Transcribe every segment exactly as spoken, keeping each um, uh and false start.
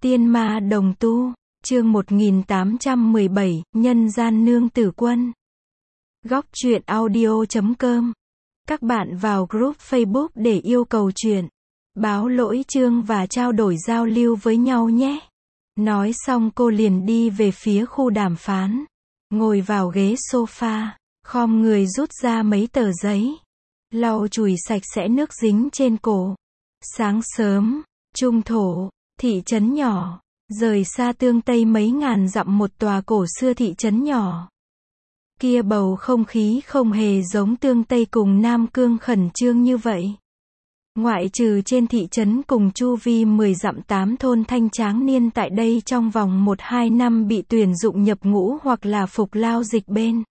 Tiên ma đồng tu, chương một nghìn tám trăm mười bảy, nhân gian nương tử quân. Góc truyện audio chấm com. Các bạn vào group Facebook để yêu cầu truyện, báo lỗi chương và trao đổi giao lưu với nhau nhé. Nói xong cô liền đi về phía khu đàm phán. Ngồi vào ghế sofa, khom người rút ra mấy tờ giấy. Lau chùi sạch sẽ nước dính trên cổ. Sáng sớm, trung thổ, thị trấn nhỏ, rời xa tương Tây mấy ngàn dặm một tòa cổ xưa thị trấn nhỏ. Kia bầu không khí không hề giống tương Tây cùng Nam Cương khẩn trương như vậy. Ngoại trừ trên thị trấn cùng chu vi mười dặm tám thôn thanh tráng niên tại đây trong vòng một hai năm bị tuyển dụng nhập ngũ hoặc là phục lao dịch bên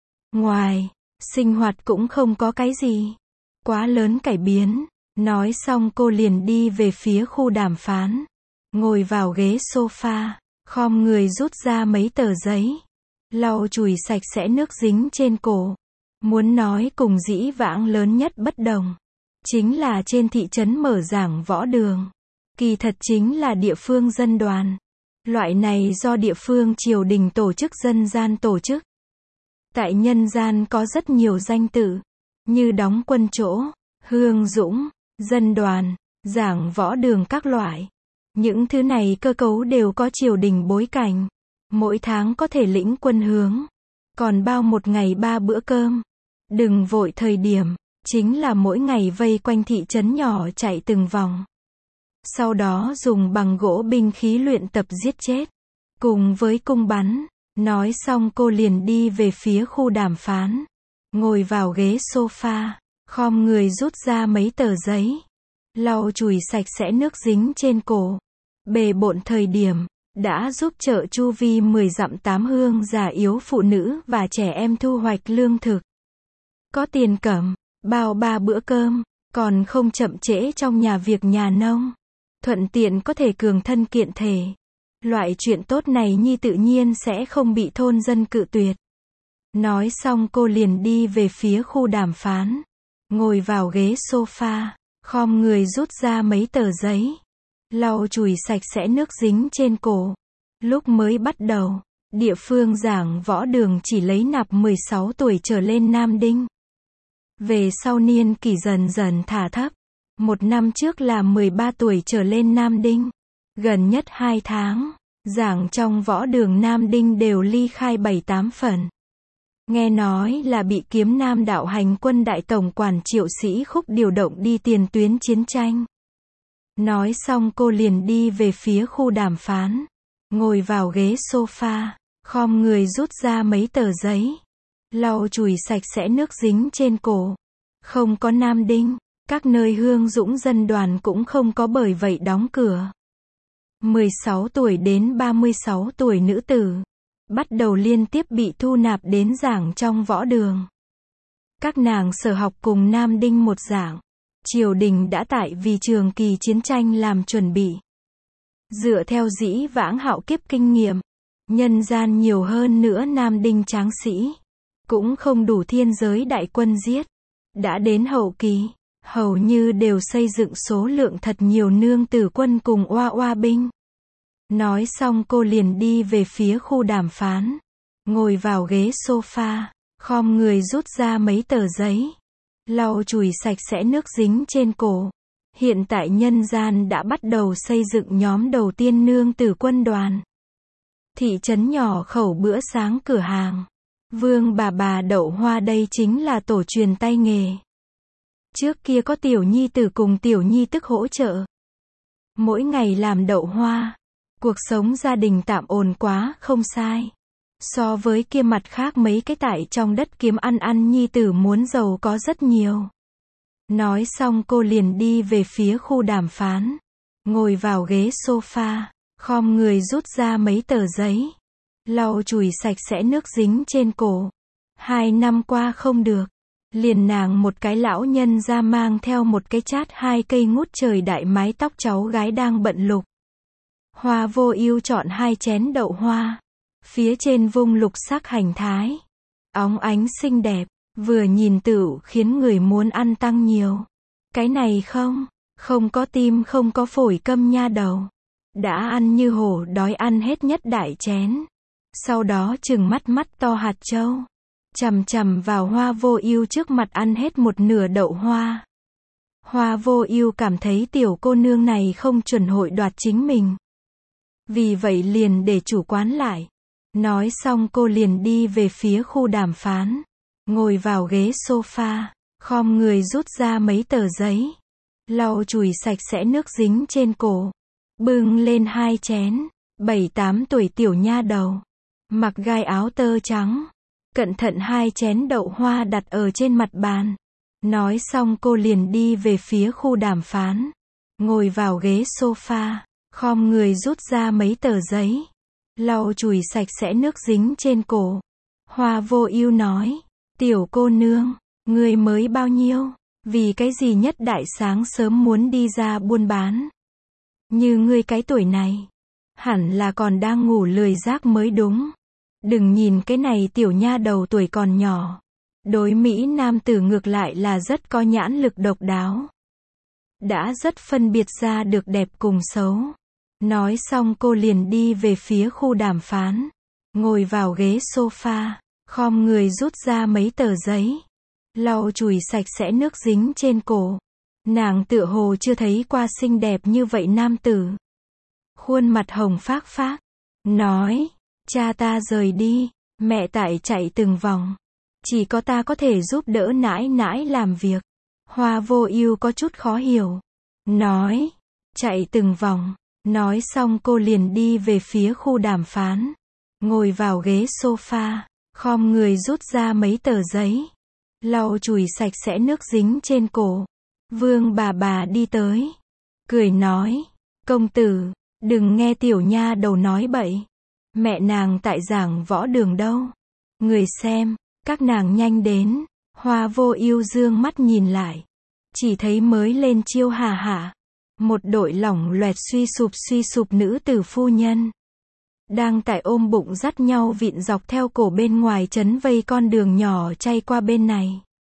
ngoài, sinh hoạt cũng không có cái gì quá lớn cải biến. Nói xong cô liền đi về phía khu đàm phán. Ngồi vào ghế sofa, khom người rút ra mấy tờ giấy. Lau chùi sạch sẽ nước dính trên cổ. Muốn nói cùng dĩ vãng lớn nhất bất đồng, chính là trên thị trấn mở giảng võ đường. Kỳ thật chính là địa phương dân đoàn. Loại này do địa phương triều đình tổ chức dân gian tổ chức. Tại nhân gian có rất nhiều danh tự, như đóng quân chỗ, hương dũng, dân đoàn, giảng võ đường các loại. Những thứ này cơ cấu đều có triều đình bối cảnh. Mỗi tháng có thể lĩnh quân hướng. Còn bao một ngày ba bữa cơm. Đừng vội thời điểm, chính là mỗi ngày vây quanh thị trấn nhỏ chạy từng vòng. Sau đó dùng bằng gỗ binh khí luyện tập giết chết. Cùng với cung bắn. Nói xong cô liền đi về phía khu đàm phán. Ngồi vào ghế sofa, khom người rút ra mấy tờ giấy. Lau chùi sạch sẽ nước dính trên cổ. Bề bộn thời điểm, đã giúp chợ chu vi mười dặm tám hương già yếu phụ nữ và trẻ em thu hoạch lương thực. Có tiền cẩm, bao ba bữa cơm, còn không chậm trễ trong nhà việc nhà nông. Thuận tiện có thể cường thân kiện thể. Loại chuyện tốt này nhi tự nhiên sẽ không bị thôn dân cự tuyệt. Nói xong cô liền đi về phía khu đàm phán. Ngồi vào ghế sofa, khom người rút ra mấy tờ giấy. Lau chùi sạch sẽ nước dính trên cổ. Lúc mới bắt đầu, địa phương giảng võ đường chỉ lấy nạp mười sáu tuổi trở lên nam đinh. Về sau niên kỷ dần dần thả thấp. Một năm trước là mười ba tuổi trở lên nam đinh. Gần nhất hai tháng, giảng trong võ đường nam đinh đều ly khai bảy tám phần. Nghe nói là bị kiếm nam đạo hành quân đại tổng quản Triệu Sĩ Khúc điều động đi tiền tuyến chiến tranh. Nói xong cô liền đi về phía khu đàm phán. Ngồi vào ghế sofa, khom người rút ra mấy tờ giấy. Lau chùi sạch sẽ nước dính trên cổ. Không có nam đinh, các nơi hương dũng dân đoàn cũng không có bởi vậy đóng cửa. mười sáu tuổi đến ba mươi sáu tuổi nữ tử, bắt đầu liên tiếp bị thu nạp đến giảng trong võ đường. Các nàng sở học cùng nam đinh một dạng. Triều đình đã tại vì trường kỳ chiến tranh làm chuẩn bị. Dựa theo dĩ vãng hạo kiếp kinh nghiệm, nhân gian nhiều hơn nữa nam đinh tráng sĩ. Cũng không đủ thiên giới đại quân giết. Đã đến hậu kỳ, hầu như đều xây dựng số lượng thật nhiều nương tử quân cùng oa oa binh. Nói xong cô liền đi về phía khu đàm phán. Ngồi vào ghế sofa, khom người rút ra mấy tờ giấy. Lau chùi sạch sẽ nước dính trên cổ. Hiện tại nhân gian đã bắt đầu xây dựng nhóm đầu tiên nương tử quân đoàn. Thị trấn nhỏ khẩu bữa sáng cửa hàng. Vương bà bà đậu hoa đây chính là tổ truyền tay nghề. Trước kia có tiểu nhi tử cùng tiểu nhi tức hỗ trợ. Mỗi ngày làm đậu hoa. Cuộc sống gia đình tạm ổn quá không sai. So với kia mặt khác mấy cái tại trong đất kiếm ăn ăn nhi tử muốn giàu có rất nhiều. Nói xong cô liền đi về phía khu đàm phán. Ngồi vào ghế sofa, khom người rút ra mấy tờ giấy. Lau chùi sạch sẽ nước dính trên cổ. Hai năm qua không được. Liền nàng một cái lão nhân ra mang theo một cái chát hai cây ngút trời đại mái tóc cháu gái đang bận lục. Hoa vô ưu chọn hai chén đậu hoa. Phía trên vung lục sắc hành thái. Óng ánh xinh đẹp, vừa nhìn tựu khiến người muốn ăn tăng nhiều. Cái này không, không có tim không có phổi câm nha đầu. Đã ăn như hổ đói ăn hết nhất đại chén. Sau đó trừng mắt mắt to hạt châu. Chằm chằm vào Hoa Vô Ưu trước mặt ăn hết một nửa đậu hoa. Hoa Vô Ưu cảm thấy tiểu cô nương này không chuẩn hội đoạt chính mình. Vì vậy liền để chủ quán lại. Nói xong cô liền đi về phía khu đàm phán. Ngồi vào ghế sofa, khom người rút ra mấy tờ giấy. Lau chùi sạch sẽ nước dính trên cổ. Bưng lên hai chén. Bảy tám tuổi tiểu nha đầu. Mặc gai áo tơ trắng. Cẩn thận hai chén đậu hoa đặt ở trên mặt bàn. Nói xong cô liền đi về phía khu đàm phán. Ngồi vào ghế sofa, khom người rút ra mấy tờ giấy. Lau chùi sạch sẽ nước dính trên cổ. Hoa Vô Ưu nói, tiểu cô nương, ngươi mới bao nhiêu? Vì cái gì nhất đại sáng sớm muốn đi ra buôn bán? Như ngươi cái tuổi này, hẳn là còn đang ngủ lười giác mới đúng. Đừng nhìn cái này tiểu nha đầu tuổi còn nhỏ. Đối Mỹ nam tử ngược lại là rất có nhãn lực độc đáo. Đã rất phân biệt ra được đẹp cùng xấu. Nói xong cô liền đi về phía khu đàm phán. Ngồi vào ghế sofa, khom người rút ra mấy tờ giấy. Lau chùi sạch sẽ nước dính trên cổ. Nàng tựa hồ chưa thấy qua xinh đẹp như vậy nam tử. Khuôn mặt hồng phác phác. Nói, cha ta rời đi, mẹ tại chạy từng vòng. Chỉ có ta có thể giúp đỡ nãi nãi làm việc. Hoa Vô Ưu có chút khó hiểu. Nói, chạy từng vòng. Nói xong cô liền đi về phía khu đàm phán. Ngồi vào ghế sofa, khom người rút ra mấy tờ giấy. Lau chùi sạch sẽ nước dính trên cổ. Vương bà bà đi tới. Cười nói, công tử, đừng nghe tiểu nha đầu nói bậy. Mẹ nàng tại giảng võ đường đâu. Người xem, các nàng nhanh đến. Hoa Vô Ưu dương mắt nhìn lại. Chỉ thấy mới lên chiêu hà hạ. Một đội lỏng loẹt suy sụp suy sụp nữ tử phu nhân. Đang tại ôm bụng dắt nhau vịn dọc theo cổ bên ngoài trấn vây con đường nhỏ chay qua bên này.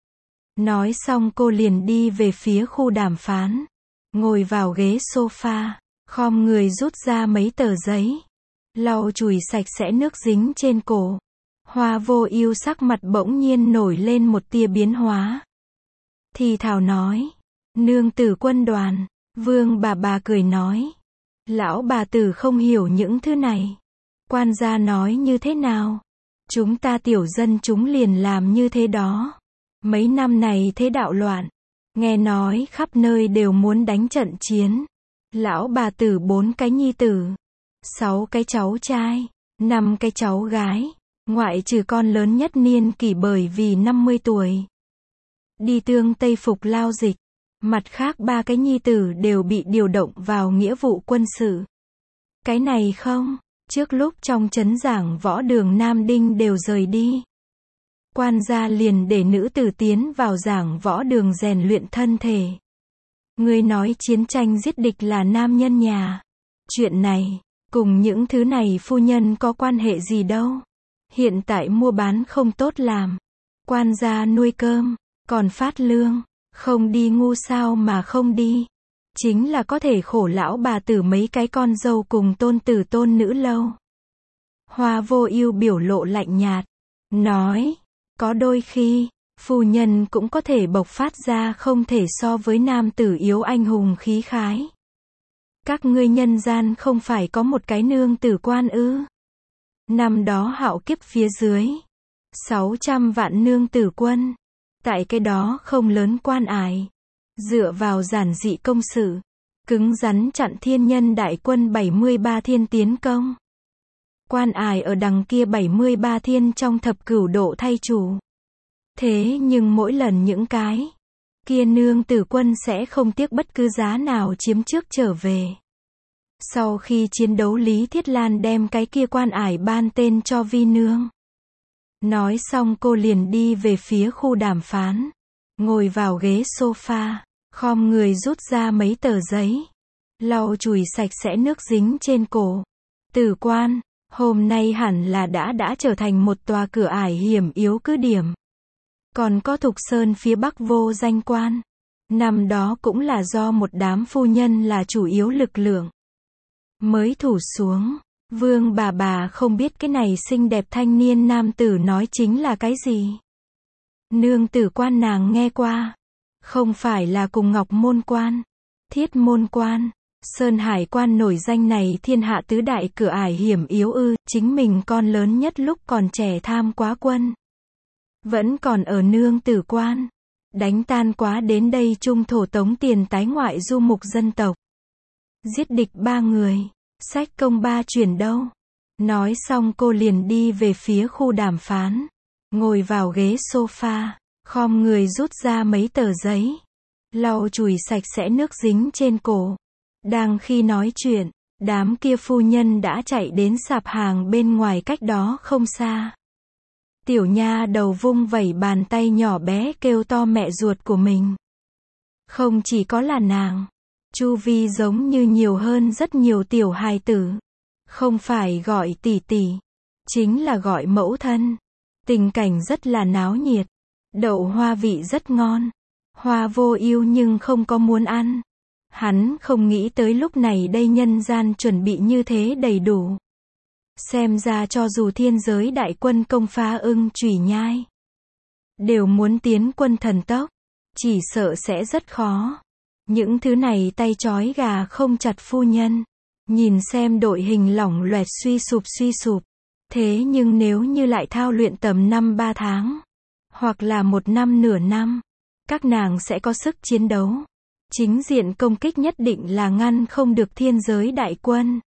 Nói xong cô liền đi về phía khu đàm phán. Ngồi vào ghế sofa, khom người rút ra mấy tờ giấy. Lau chùi sạch sẽ nước dính trên cổ. Hoa Vô Ưu sắc mặt bỗng nhiên nổi lên một tia biến hóa. Thì thào nói, nương tử quân đoàn. Vương bà bà cười nói, lão bà tử không hiểu những thứ này. Quan gia nói như thế nào? Chúng ta tiểu dân chúng liền làm như thế đó. Mấy năm này thế đạo loạn. Nghe nói khắp nơi đều muốn đánh trận chiến. Lão bà tử bốn cái nhi tử. Sáu cái cháu trai. Năm cái cháu gái. Ngoại trừ con lớn nhất niên kỷ bởi vì năm mươi tuổi. Đi tương Tây phục lao dịch. Mặt khác ba cái nhi tử đều bị điều động vào nghĩa vụ quân sự. Cái này không, trước lúc trong trấn giảng võ đường Nam Đinh đều rời đi. Quan gia liền để nữ tử tiến vào giảng võ đường rèn luyện thân thể. Người nói chiến tranh giết địch là nam nhân nhà. Chuyện này, cùng những thứ này phu nhân có quan hệ gì đâu. Hiện tại mua bán không tốt làm. Quan gia nuôi cơm, còn phát lương. Không đi ngu sao mà không đi. Chính là có thể khổ lão bà tử mấy cái con dâu cùng tôn tử tôn nữ lâu. Hoa Vô Ưu biểu lộ lạnh nhạt. Nói, có đôi khi, phu nhân cũng có thể bộc phát ra không thể so với nam tử yếu anh hùng khí khái. Các ngươi nhân gian không phải có một cái nương tử quan ư? Năm đó hạo kiếp phía dưới. sáu trăm vạn nương tử quân. Tại cái đó không lớn quan ải. Dựa vào giản dị công sự. Cứng rắn chặn thiên nhân đại quân bảy mươi ba thiên tiến công. Quan ải ở đằng kia bảy mươi ba thiên trong thập cửu độ thay chủ. Thế nhưng mỗi lần những cái kia nương tử quân sẽ không tiếc bất cứ giá nào chiếm trước trở về. Sau khi chiến đấu Lý Thiết Lan đem cái kia quan ải ban tên cho Vi Nương. Nói xong cô liền đi về phía khu đàm phán. Ngồi vào ghế sofa, khom người rút ra mấy tờ giấy. Lau chùi sạch sẽ nước dính trên cổ. Tử quan, hôm nay hẳn là đã đã trở thành một tòa cửa ải hiểm yếu cứ điểm. Còn có Thục Sơn phía bắc vô danh quan. Năm đó cũng là do một đám phu nhân là chủ yếu lực lượng. mới thủ xuống. Vương bà bà không biết cái này xinh đẹp thanh niên nam tử nói chính là cái gì. Nương tử quan nàng nghe qua. Không phải là cùng Ngọc Môn Quan, Thiết Môn Quan, Sơn Hải Quan nổi danh này thiên hạ tứ đại cửa ải hiểm yếu ư, chính mình con lớn nhất lúc còn trẻ tham quá quân. Vẫn còn ở nương tử quan. Đánh tan quá đến đây trung thổ tống tiền tái ngoại du mục dân tộc. Giết địch ba người. Sách công ba chuyển đâu. Nói xong cô liền đi về phía khu đàm phán. Ngồi vào ghế sofa. Khom người rút ra mấy tờ giấy. Lau chùi sạch sẽ nước dính trên cổ. Đang khi nói chuyện, đám kia phu nhân đã chạy đến sạp hàng bên ngoài cách đó không xa. Tiểu nha đầu vung vẩy bàn tay nhỏ bé kêu to mẹ ruột của mình. Không chỉ có là nàng. Chu vi giống như nhiều hơn rất nhiều tiểu hài tử. Không phải gọi tỷ tỷ, chính là gọi mẫu thân. Tình cảnh rất là náo nhiệt. Đậu hoa vị rất ngon. Hoa Vô Ưu nhưng không có muốn ăn. Hắn không nghĩ tới lúc này đây nhân gian chuẩn bị như thế đầy đủ. Xem ra cho dù thiên giới đại quân công phá Ưng Chủy Nhai, đều muốn tiến quân thần tốc, chỉ sợ sẽ rất khó. Những thứ này tay trói gà không chặt phu nhân. Nhìn xem đội hình lỏng loẹt suy sụp suy sụp. Thế nhưng nếu như lại thao luyện tầm năm ba tháng, hoặc là một năm nửa năm, các nàng sẽ có sức chiến đấu. Chính diện công kích nhất định là ngăn không được thiên giới đại quân.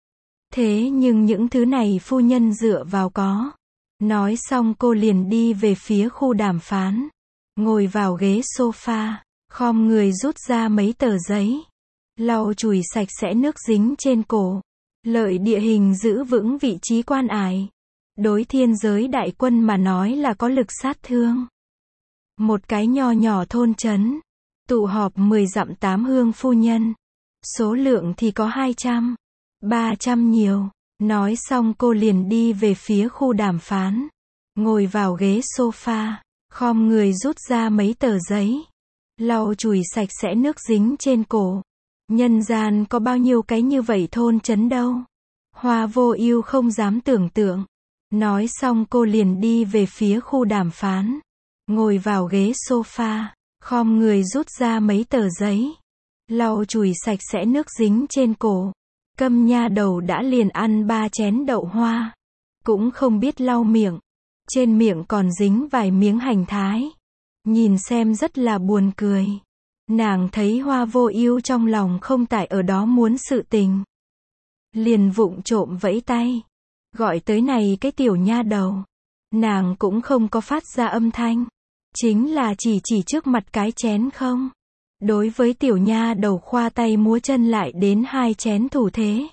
Thế nhưng những thứ này phu nhân dựa vào có. Nói xong cô liền đi về phía khu đàm phán. Ngồi vào ghế sofa. Khom người rút ra mấy tờ giấy. Lau chùi sạch sẽ nước dính trên cổ. Lợi địa hình giữ vững vị trí quan ải. Đối thiên giới đại quân mà nói là có lực sát thương. Một cái nho nhỏ thôn trấn. Tụ họp mười dặm tám hương phu nhân. Số lượng thì có hai trăm, ba trăm nhiều. Nói xong cô liền đi về phía khu đàm phán. Ngồi vào ghế sofa. Khom người rút ra mấy tờ giấy. Lau chùi sạch sẽ nước dính trên cổ. Nhân gian có bao nhiêu cái như vậy thôn trấn đâu. Hoa Vô Ưu không dám tưởng tượng. Nói xong cô liền đi về phía khu đàm phán. Ngồi vào ghế sofa. Khom người rút ra mấy tờ giấy. Lau chùi sạch sẽ nước dính trên cổ. Câm nha đầu đã liền ăn ba chén đậu hoa. Cũng không biết lau miệng. Trên miệng còn dính vài miếng hành thái. Nhìn xem rất là buồn cười. Nàng thấy Hoa Vô Ưu trong lòng không tại ở đó muốn sự tình. Liền vụng trộm vẫy tay. Gọi tới này cái tiểu nha đầu. Nàng cũng không có phát ra âm thanh. Chính là chỉ chỉ trước mặt cái chén không. Đối với tiểu nha đầu khoa tay múa chân lại đến hai chén thủ thế.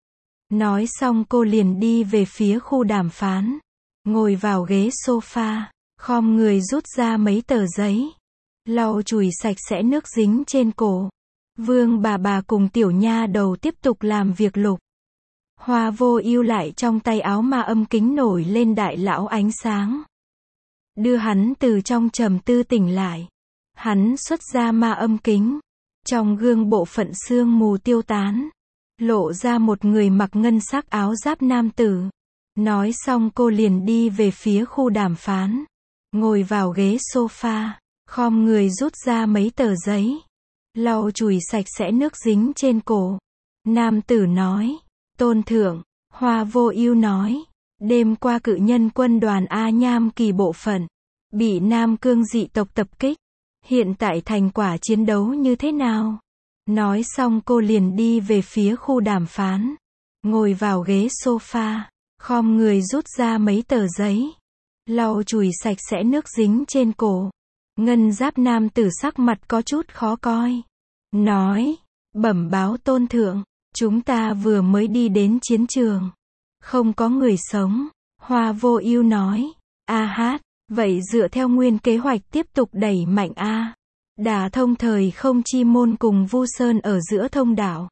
Nói xong cô liền đi về phía khu đàm phán. Ngồi vào ghế sofa. Khom người rút ra mấy tờ giấy. Lau chùi sạch sẽ nước dính trên cổ. Vương bà bà cùng tiểu nha đầu tiếp tục làm việc lục. Hoa Vô Ưu lại trong tay áo ma âm kính nổi lên đại lão ánh sáng. Đưa hắn từ trong trầm tư tỉnh lại. Hắn xuất ra ma âm kính. Trong gương bộ phận sương mù tiêu tán. Lộ ra một người mặc ngân sắc áo giáp nam tử. Nói xong cô liền đi về phía khu đàm phán. Ngồi vào ghế sofa. Khom người rút ra mấy tờ giấy. Lau chùi sạch sẽ nước dính trên cổ. Nam tử nói. Tôn thượng. Hoa Vô Ưu nói. Đêm qua cự nhân quân đoàn A Nham Kỳ bộ phận. Bị Nam Cương dị tộc tập kích. Hiện tại thành quả chiến đấu như thế nào? Nói xong cô liền đi về phía khu đàm phán. Ngồi vào ghế sofa. Khom người rút ra mấy tờ giấy. Lau chùi sạch sẽ nước dính trên cổ. Ngân giáp nam tử sắc mặt có chút khó coi. Nói. Bẩm báo tôn thượng. Chúng ta vừa mới đi đến chiến trường. Không có người sống. Hoa Vô Ưu nói. A hát. Vậy dựa theo nguyên kế hoạch tiếp tục đẩy mạnh A. Đả thông thời không chi môn cùng Vu Sơn ở giữa thông đảo.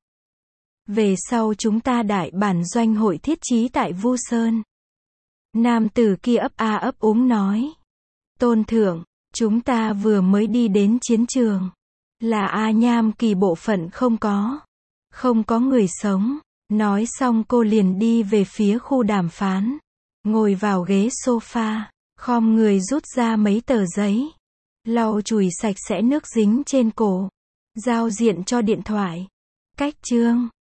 Về sau chúng ta đại bản doanh hội thiết trí tại Vu Sơn. Nam tử kia ấp a ấp úng nói. Tôn thượng, chúng ta vừa mới đi đến chiến trường. Là A Nham Kỳ bộ phận không có. Không có người sống. Nói xong cô liền đi về phía khu đàm phán. Ngồi vào ghế sofa, khom người rút ra mấy tờ giấy. Lau chùi sạch sẽ nước dính trên cổ. Giao diện cho điện thoại. Cách chương